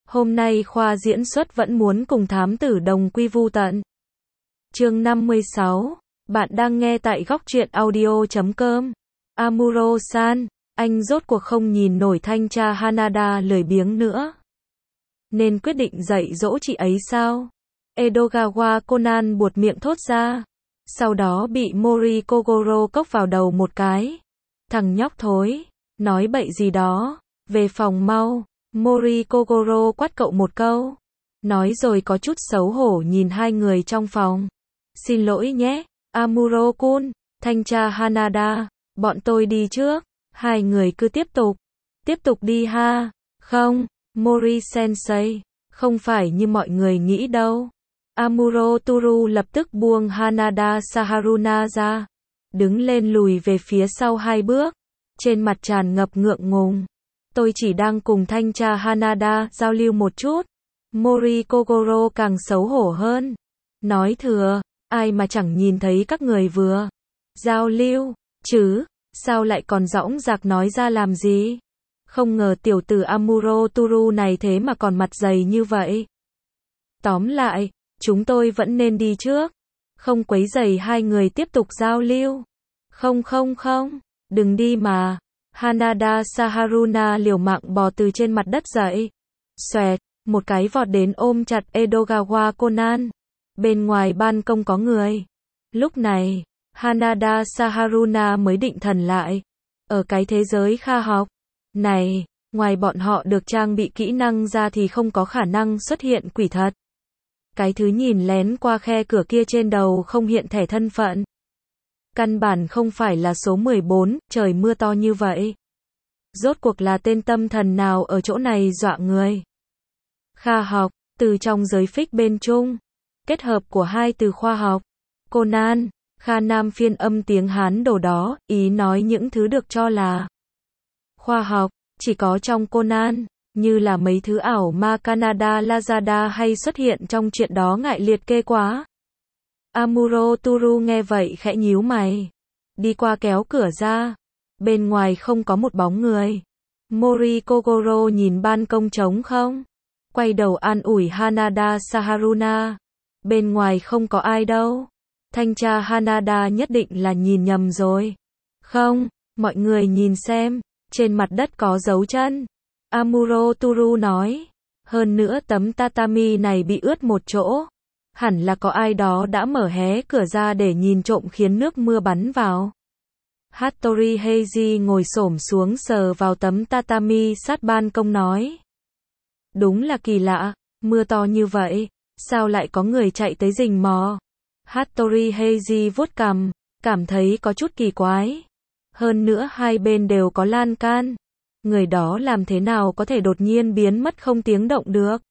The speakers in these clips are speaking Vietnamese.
Hôm nay khoa diễn xuất vẫn muốn cùng thám tử đồng quy vu tận. Chương 56. Bạn đang nghe tại góc truyện audio.com. Amuro-san, anh rốt cuộc không nhìn nổi thanh tra Hanada lười biếng nữa. Nên quyết định dạy dỗ chị ấy sao? Edogawa Conan buột miệng thốt ra. Sau đó bị Mori Kogoro cốc vào đầu một cái. Thằng nhóc thối, nói bậy gì đó, về phòng mau. Mori Kogoro quát cậu một câu. Nói rồi có chút xấu hổ nhìn hai người trong phòng. Xin lỗi nhé, Amuro-kun, thanh tra Hanada, bọn tôi đi trước. Hai người cứ tiếp tục đi ha. Không, Mori-sensei, không phải như mọi người nghĩ đâu. Amuro Toru lập tức buông Hanada Saharuna ra. Đứng lên lùi về phía sau hai bước. Trên mặt tràn ngập ngượng ngùng. Tôi chỉ đang cùng thanh tra Hanada giao lưu một chút. Mori Kogoro càng xấu hổ hơn. Nói thừa, ai mà chẳng nhìn thấy các người vừa giao lưu, chứ, sao lại còn dõng dạc nói ra làm gì? Không ngờ tiểu tử Amuro Toru này thế mà còn mặt dày như vậy. Tóm lại, chúng tôi vẫn nên đi trước. Không quấy rầy hai người tiếp tục giao lưu. Không, đừng đi mà. Hanada Saharuna liều mạng bò từ trên mặt đất dậy. Xoẹt, một cái vọt đến ôm chặt Edogawa Conan. Bên ngoài ban công có người. Lúc này, Hanada Saharuna mới định thần lại. Ở cái thế giới kha học này, ngoài bọn họ được trang bị kỹ năng ra thì không có khả năng xuất hiện quỷ thật. Cái thứ nhìn lén qua khe cửa kia trên đầu không hiện thẻ thân phận. Căn bản không phải là số 14, trời mưa to như vậy. Rốt cuộc là tên tâm thần nào ở chỗ này dọa người. Kha học, từ trong giới phích bên Trung. Kết hợp của hai từ khoa học. Conan, Kha Nam phiên âm tiếng Hán đồ đó, ý nói những thứ được cho là khoa học, chỉ có trong Conan, như là mấy thứ ảo ma Canada Lazada hay xuất hiện trong chuyện đó ngại liệt kê quá. Amuro Toru nghe vậy khẽ nhíu mày. Đi qua kéo cửa ra. Bên ngoài không có một bóng người. Mori Kogoro nhìn ban công trống không. Quay đầu an ủi Hanada Saharuna. Bên ngoài không có ai đâu. Thanh tra Hanada nhất định là nhìn nhầm rồi. Không, mọi người nhìn xem. Trên mặt đất có dấu chân. Amuro Toru nói. Hơn nữa tấm tatami này bị ướt một chỗ. Hẳn là có ai đó đã mở hé cửa ra để nhìn trộm khiến nước mưa bắn vào. Hattori Heiji ngồi xổm xuống sờ vào tấm tatami sát ban công nói. Đúng là kỳ lạ, mưa to như vậy, sao lại có người chạy tới rình mò? Hattori Heiji vuốt cằm, cảm thấy có chút kỳ quái. Hơn nữa hai bên đều có lan can. Người đó làm thế nào có thể đột nhiên biến mất không tiếng động được?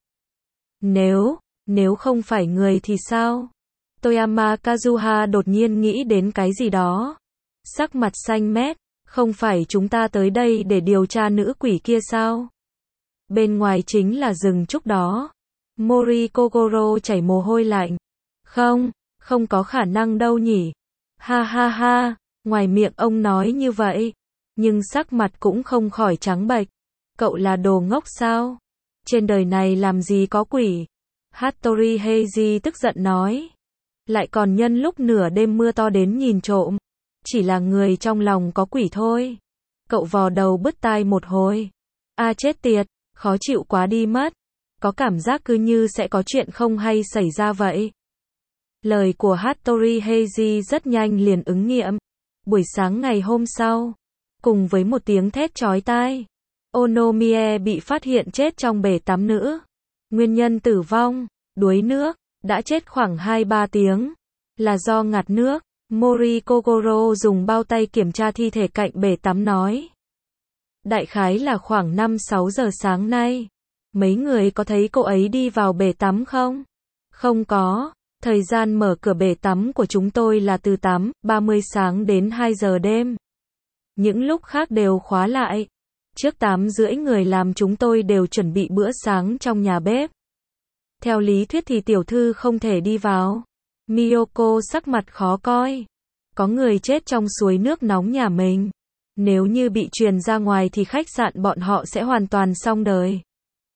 Nếu không phải người thì sao? Toyama Kazuha đột nhiên nghĩ đến cái gì đó. Sắc mặt xanh mét, không phải chúng ta tới đây để điều tra nữ quỷ kia sao? Bên ngoài chính là rừng trúc đó. Mori Kogoro chảy mồ hôi lạnh. Không có khả năng đâu nhỉ. Ha, ngoài miệng ông nói như vậy, nhưng sắc mặt cũng không khỏi trắng bệch. Cậu là đồ ngốc sao? Trên đời này làm gì có quỷ? Hattori Heiji tức giận nói. Lại còn nhân lúc nửa đêm mưa to đến nhìn trộm. Chỉ là người trong lòng có quỷ thôi. Cậu vò đầu bứt tai một hồi. Chết tiệt, khó chịu quá đi mất. Có cảm giác cứ như sẽ có chuyện không hay xảy ra vậy. Lời của Hattori Heiji rất nhanh liền ứng nghiệm. Buổi sáng ngày hôm sau, cùng với một tiếng thét chói tai, Onomie bị phát hiện chết trong bể tắm nữ. Nguyên nhân tử vong, đuối nước, đã chết khoảng 2-3 tiếng, là do ngạt nước. Mori Kogoro dùng bao tay kiểm tra thi thể cạnh bể tắm nói. Đại khái là khoảng 5-6 giờ sáng nay. Mấy người có thấy cô ấy đi vào bể tắm không? Không có. Thời gian mở cửa bể tắm của chúng tôi là từ 8:30 sáng đến 2 giờ đêm. Những lúc khác đều khóa lại. Trước 8:30 người làm chúng tôi đều chuẩn bị bữa sáng trong nhà bếp. Theo lý thuyết thì tiểu thư không thể đi vào. Miyoko sắc mặt khó coi. Có người chết trong suối nước nóng nhà mình. Nếu như bị truyền ra ngoài thì khách sạn bọn họ sẽ hoàn toàn xong đời.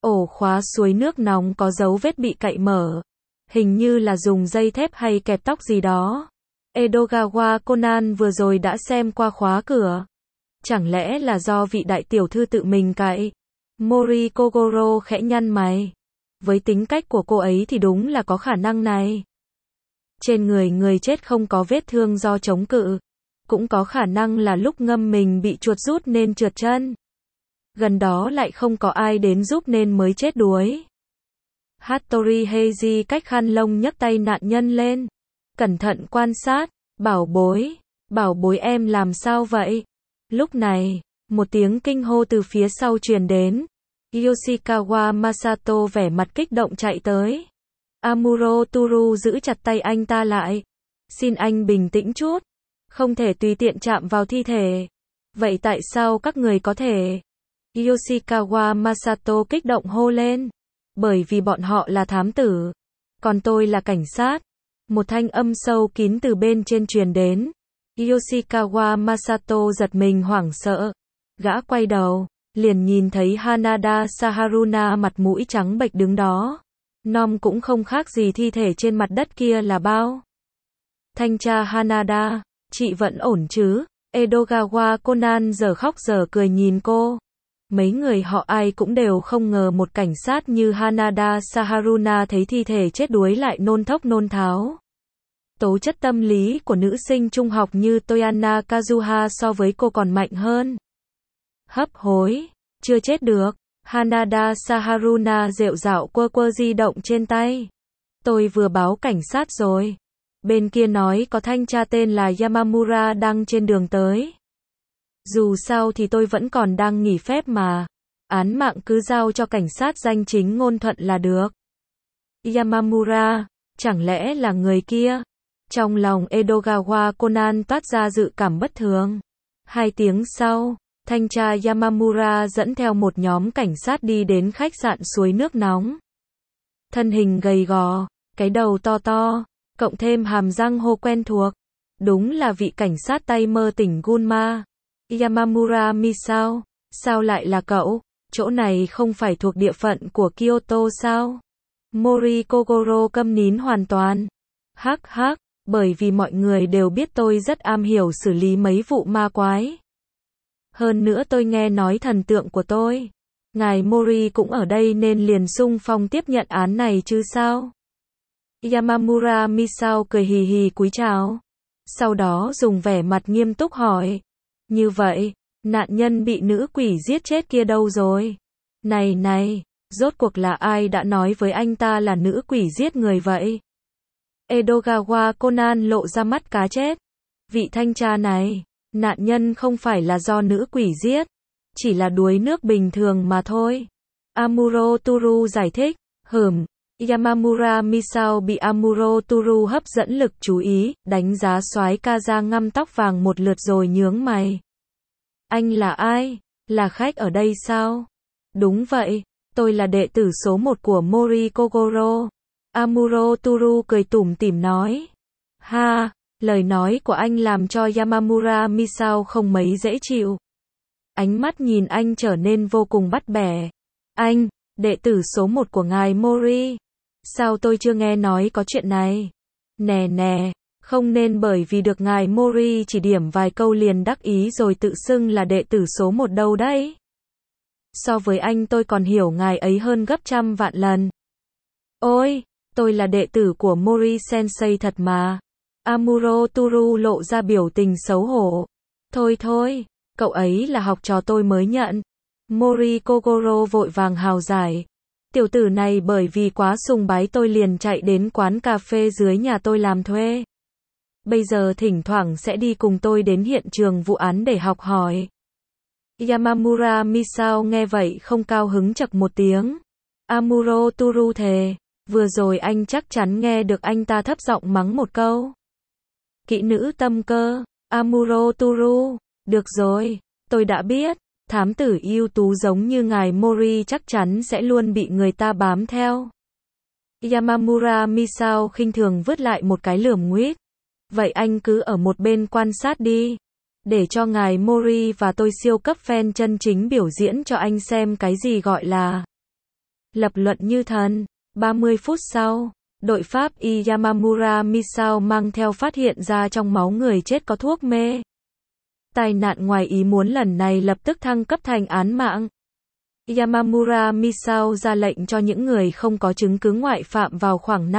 Ổ khóa suối nước nóng có dấu vết bị cạy mở. Hình như là dùng dây thép hay kẹp tóc gì đó. Edogawa Conan vừa rồi đã xem qua khóa cửa. Chẳng lẽ là do vị đại tiểu thư tự mình cạy? Mori Kogoro khẽ nhăn mày. Với tính cách của cô ấy thì đúng là có khả năng này. Trên người người chết không có vết thương do chống cự. Cũng có khả năng là lúc ngâm mình bị chuột rút nên trượt chân. Gần đó lại không có ai đến giúp nên mới chết đuối. Hattori Heiji cách khăn lông nhấc tay nạn nhân lên. Cẩn thận quan sát. Bảo bối em làm sao vậy? Lúc này, một tiếng kinh hô từ phía sau truyền đến. Yoshikawa Masato vẻ mặt kích động chạy tới. Amuro Toru giữ chặt tay anh ta lại. Xin anh bình tĩnh chút. Không thể tùy tiện chạm vào thi thể. Vậy tại sao các người có thể? Yoshikawa Masato kích động hô lên. Bởi vì bọn họ là thám tử. Còn tôi là cảnh sát. Một thanh âm sâu kín từ bên trên truyền đến. Yoshikawa Masato giật mình hoảng sợ. Gã quay đầu, liền nhìn thấy Hanada Saharuna mặt mũi trắng bệch đứng đó. Nom cũng không khác gì thi thể trên mặt đất kia là bao. Thanh tra Hanada, chị vẫn ổn chứ? Edogawa Conan giờ khóc giờ cười nhìn cô. Mấy người họ ai cũng đều không ngờ một cảnh sát như Hanada Saharuna thấy thi thể chết đuối lại nôn thốc nôn tháo. Tố chất tâm lý của nữ sinh trung học như Toyana Kazuha so với cô còn mạnh hơn. Hấp hối, chưa chết được. Hanada Saharuna rệu rạo quơ di động trên tay. Tôi vừa báo cảnh sát rồi. Bên kia nói có thanh tra tên là Yamamura đang trên đường tới. Dù sao thì tôi vẫn còn đang nghỉ phép mà. Án mạng cứ giao cho cảnh sát danh chính ngôn thuận là được. Yamamura, chẳng lẽ là người kia? Trong lòng Edogawa Conan toát ra dự cảm bất thường. 2 tiếng sau, thanh tra Yamamura dẫn theo một nhóm cảnh sát đi đến khách sạn suối nước nóng. Thân hình gầy gò, cái đầu to to, cộng thêm hàm răng hô quen thuộc. Đúng là vị cảnh sát tay mơ tỉnh Gunma. Yamamura Misao, sao lại là cậu? Chỗ này không phải thuộc địa phận của Kyoto sao? Mori Kogoro câm nín hoàn toàn. Hắc hắc, bởi vì mọi người đều biết tôi rất am hiểu xử lý mấy vụ ma quái. Hơn nữa tôi nghe nói thần tượng của tôi. Ngài Mori cũng ở đây nên liền xung phong tiếp nhận án này chứ sao? Yamamura Misao cười hì hì cúi chào. Sau đó dùng vẻ mặt nghiêm túc hỏi. Như vậy, nạn nhân bị nữ quỷ giết chết kia đâu rồi? Này, rốt cuộc là ai đã nói với anh ta là nữ quỷ giết người vậy? Edogawa Conan lộ ra mắt cá chết. Vị thanh tra này, nạn nhân không phải là do nữ quỷ giết, chỉ là đuối nước bình thường mà thôi. Amuro Toru giải thích. Yamamura Misao bị Amuro Toru hấp dẫn lực chú ý, đánh giá soái ca da ngăm tóc vàng một lượt rồi nhướng mày. Anh là ai? Là khách ở đây sao? Đúng vậy, tôi là đệ tử số 1 của Mori Kogoro. Amuro Toru cười tủm tỉm nói. Ha, lời nói của anh làm cho Yamamura Misao không mấy dễ chịu. Ánh mắt nhìn anh trở nên vô cùng bắt bẻ. Anh, đệ tử số 1 của ngài Mori. Sao tôi chưa nghe nói có chuyện này? Nè, không nên bởi vì được ngài Mori chỉ điểm vài câu liền đắc ý rồi tự xưng là đệ tử số 1 đâu đấy. So với anh tôi còn hiểu ngài ấy hơn gấp trăm vạn lần. Ôi, tôi là đệ tử của Mori Sensei thật mà. Amuro Toru lộ ra biểu tình xấu hổ. Thôi, cậu ấy là học trò tôi mới nhận. Mori Kogoro vội vàng hào giải. Tiểu tử này bởi vì quá sùng bái tôi liền chạy đến quán cà phê dưới nhà tôi làm thuê. Bây giờ thỉnh thoảng sẽ đi cùng tôi đến hiện trường vụ án để học hỏi. Yamamura Misao nghe vậy không cao hứng chậc một tiếng. Amuro Toru thề, vừa rồi anh chắc chắn nghe được anh ta thấp giọng mắng một câu. Kỹ nữ tâm cơ, Amuro Toru, được rồi, tôi đã biết. Thám tử ưu tú giống như ngài Mori chắc chắn sẽ luôn bị người ta bám theo. Yamamura Misao khinh thường vứt lại một cái lườm nguýt. Vậy anh cứ ở một bên quan sát đi. Để cho ngài Mori và tôi siêu cấp fan chân chính biểu diễn cho anh xem cái gì gọi là Lập luận như thần. 30 phút sau, đội Pháp y Yamamura Misao mang theo phát hiện ra trong máu người chết có thuốc mê. Tai nạn ngoài ý muốn lần này lập tức thăng cấp thành án mạng. Yamamura Misao ra lệnh cho những người không có chứng cứ ngoại phạm vào khoảng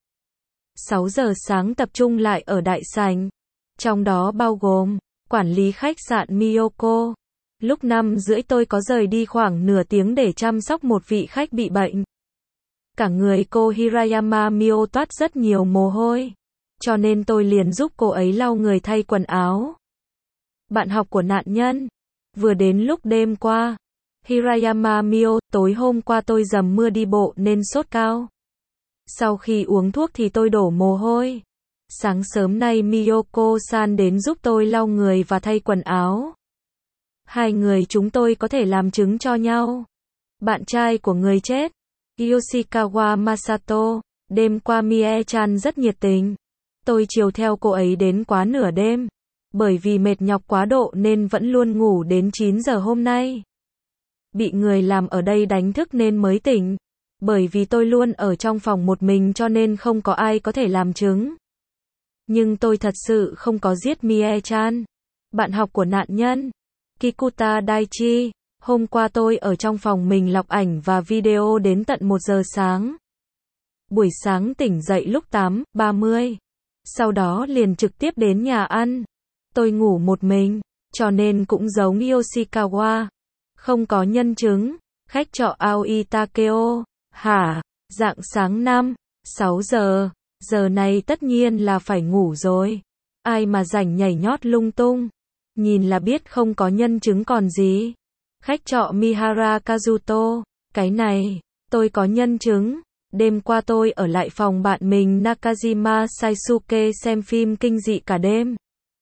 6 giờ sáng tập trung lại ở đại sảnh. Trong đó bao gồm quản lý khách sạn Miyoko. Lúc 5 rưỡi tôi có rời đi khoảng nửa tiếng để chăm sóc một vị khách bị bệnh. Cả người cô Hirayama Mio toát rất nhiều mồ hôi. Cho nên tôi liền giúp cô ấy lau người thay quần áo. Bạn học của nạn nhân. Vừa đến lúc đêm qua. Hirayama Mio, tối hôm qua tôi dầm mưa đi bộ nên sốt cao. Sau khi uống thuốc thì tôi đổ mồ hôi. Sáng sớm nay Miyoko-san đến giúp tôi lau người và thay quần áo. Hai người chúng tôi có thể làm chứng cho nhau. Bạn trai của người chết, Yoshikawa Masato, đêm qua Mie-chan rất nhiệt tình. Tôi chiều theo cô ấy đến quá nửa đêm. Bởi vì mệt nhọc quá độ nên vẫn luôn ngủ đến 9 giờ hôm nay. Bị người làm ở đây đánh thức nên mới tỉnh. Bởi vì tôi luôn ở trong phòng một mình cho nên không có ai có thể làm chứng. Nhưng tôi thật sự không có giết Mie-chan. Bạn học của nạn nhân, Kikuta Daichi. Hôm qua tôi ở trong phòng mình lọc ảnh và video đến tận 1 giờ sáng. Buổi sáng tỉnh dậy lúc 8:30. Sau đó liền trực tiếp đến nhà ăn. Tôi ngủ một mình, cho nên cũng giống Yoshikawa. Không có nhân chứng. Khách trọ Aoi Takeo. Hả? Rạng sáng 5-6 giờ. Giờ này tất nhiên là phải ngủ rồi. Ai mà rảnh nhảy nhót lung tung. Nhìn là biết không có nhân chứng còn gì. Khách trọ Mihara Kazuto. Cái này, tôi có nhân chứng. Đêm qua tôi ở lại phòng bạn mình Nakajima Saisuke xem phim kinh dị cả đêm.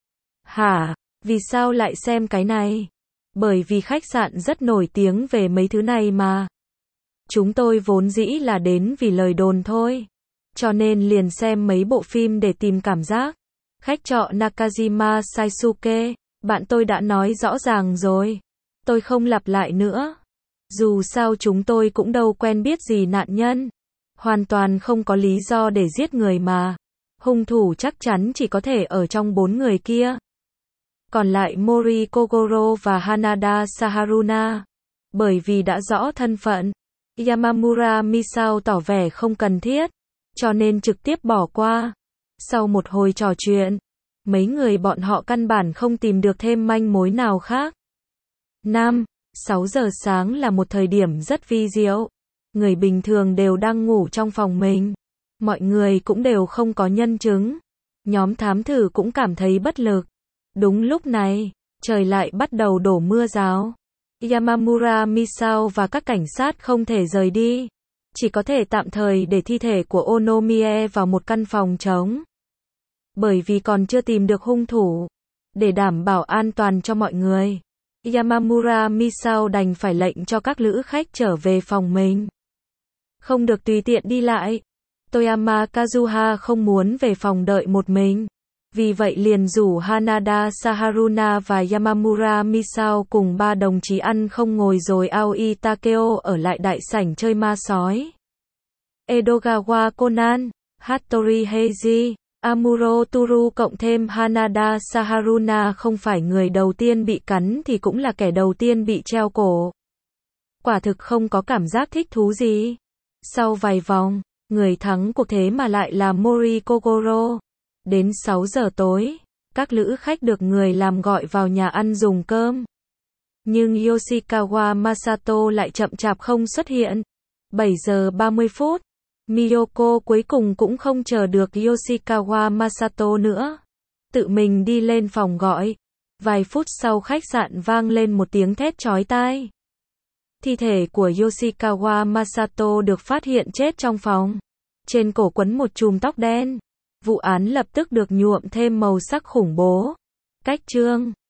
Hả? Vì sao lại xem cái này? Bởi vì khách sạn rất nổi tiếng về mấy thứ này mà. Chúng tôi vốn dĩ là đến vì lời đồn thôi. Cho nên liền xem mấy bộ phim để tìm cảm giác. Khách trọ Nakajima Saisuke, bạn tôi đã nói rõ ràng rồi. Tôi không lặp lại nữa. Dù sao chúng tôi cũng đâu quen biết gì nạn nhân. Hoàn toàn không có lý do để giết người mà. Hung thủ chắc chắn chỉ có thể ở trong 4 người kia. Còn lại Mori Kogoro và Hanada Saharuna. Bởi vì đã rõ thân phận, Yamamura Misao tỏ vẻ không cần thiết, cho nên trực tiếp bỏ qua. Sau một hồi trò chuyện, mấy người bọn họ căn bản không tìm được thêm manh mối nào khác. 5-6 giờ sáng là một thời điểm rất vi diệu. Người bình thường đều đang ngủ trong phòng mình. Mọi người cũng đều không có nhân chứng. Nhóm thám thử cũng cảm thấy bất lực. Đúng lúc này, trời lại bắt đầu đổ mưa rào. Yamamura Misao và các cảnh sát không thể rời đi. Chỉ có thể tạm thời để thi thể của Onomie vào một căn phòng trống. Bởi vì còn chưa tìm được hung thủ. Để đảm bảo an toàn cho mọi người, Yamamura Misao đành phải lệnh cho các lữ khách trở về phòng mình. Không được tùy tiện đi lại. Toyama Kazuha không muốn về phòng đợi một mình. Vì vậy liền rủ Hanada Saharuna và Yamamura Misao cùng 3 đồng chí ăn không ngồi rồi Aoi Takeo ở lại đại sảnh chơi ma sói. Edogawa Conan, Hattori Heiji, Amuro Toru cộng thêm Hanada Saharuna không phải người đầu tiên bị cắn thì cũng là kẻ đầu tiên bị treo cổ. Quả thực không có cảm giác thích thú gì. Sau vài vòng, người thắng cuộc thế mà lại là Mori Kogoro. Đến 6 giờ tối, các lữ khách được người làm gọi vào nhà ăn dùng cơm. Nhưng Yoshikawa Masato lại chậm chạp không xuất hiện. 7 giờ 30 phút, Miyoko cuối cùng cũng không chờ được Yoshikawa Masato nữa. Tự mình đi lên phòng gọi. Vài phút sau khách sạn vang lên một tiếng thét chói tai. Thi thể của Yoshikawa Masato được phát hiện chết trong phòng. Trên cổ quấn một chùm tóc đen. Vụ án lập tức được nhuộm thêm màu sắc khủng bố. Cách chương